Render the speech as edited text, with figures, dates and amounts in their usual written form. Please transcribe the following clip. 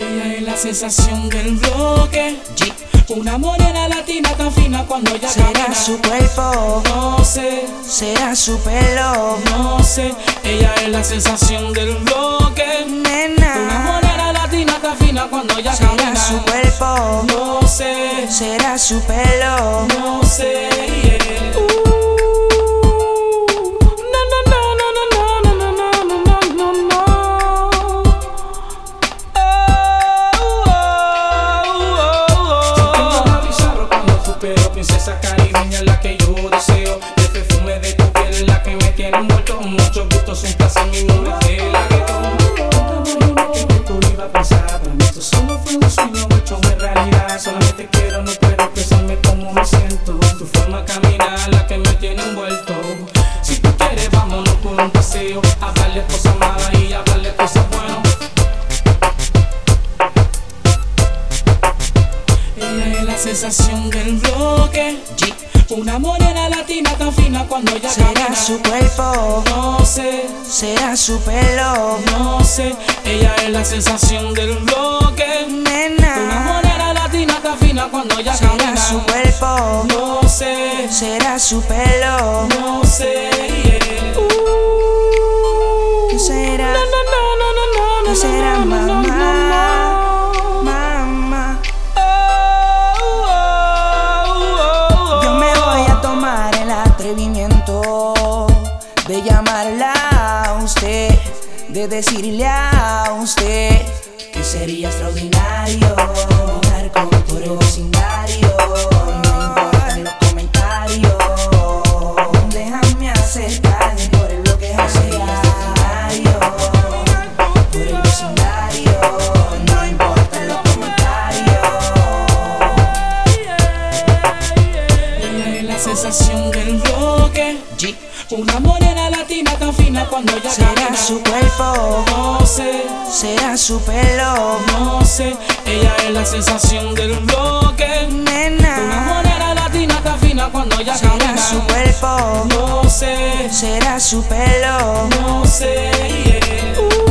Ella es la sensación del bloque. Una morena latina tan fina cuando ella ¿Será camina? su cuerpo? No sé, ¿Será su pelo? no sé. Ella es la sensación del bloque. Una Nena, morena latina tan fina cuando ella ¿será camina? su cuerpo? No sé, ¿Será su pelo? no sé. Yeah. Pero princesa caribeña es la que yo deseo. El perfume de tu piel es la que me tiene envuelto. Mucho gusto, es un placer, mi mujer de la que nunca imaginé que tú iba a pensar. Para mí esto solo fue un sueño hecho en realidad. Solamente quiero, no puedo expresarme cómo me siento. Tu forma de caminar la que me tiene envuelto. Si tú quieres, vámonos por un paseo. Hablarle cosas malas y hablarle cosas buenas. Ella es la sensación del bloque. Una morena latina tan fina cuando ella ¿Será camina? su cuerpo? No sé, ¿Será su pelo? no sé. Ella es la sensación del bloque. Una Nena, morena latina tan fina cuando ella ¿será camina? su cuerpo? No sé, ¿Será su pelo? no sé. Yeah. ¿Qué será? ¿Qué será, mamá? Mamá, yo me voy a tomar el atrevimiento de llamarla a usted, de decirle a usted que sería extraordinario caminar con por el vecindario. No importan los comentarios, déjame acercarme por el bloque extraordinario. Por el vecindario, no importan los comentarios. Ella es la sensación del bloque. Una morena latina tan fina cuando ella ¿Será camina? su cuerpo? No sé, ¿Será su pelo? no sé. Ella es la sensación del bloque. Una Nena, morena latina tan fina cuando ella ¿será camina? su cuerpo? No sé, ¿Será su pelo? no sé. Yeah.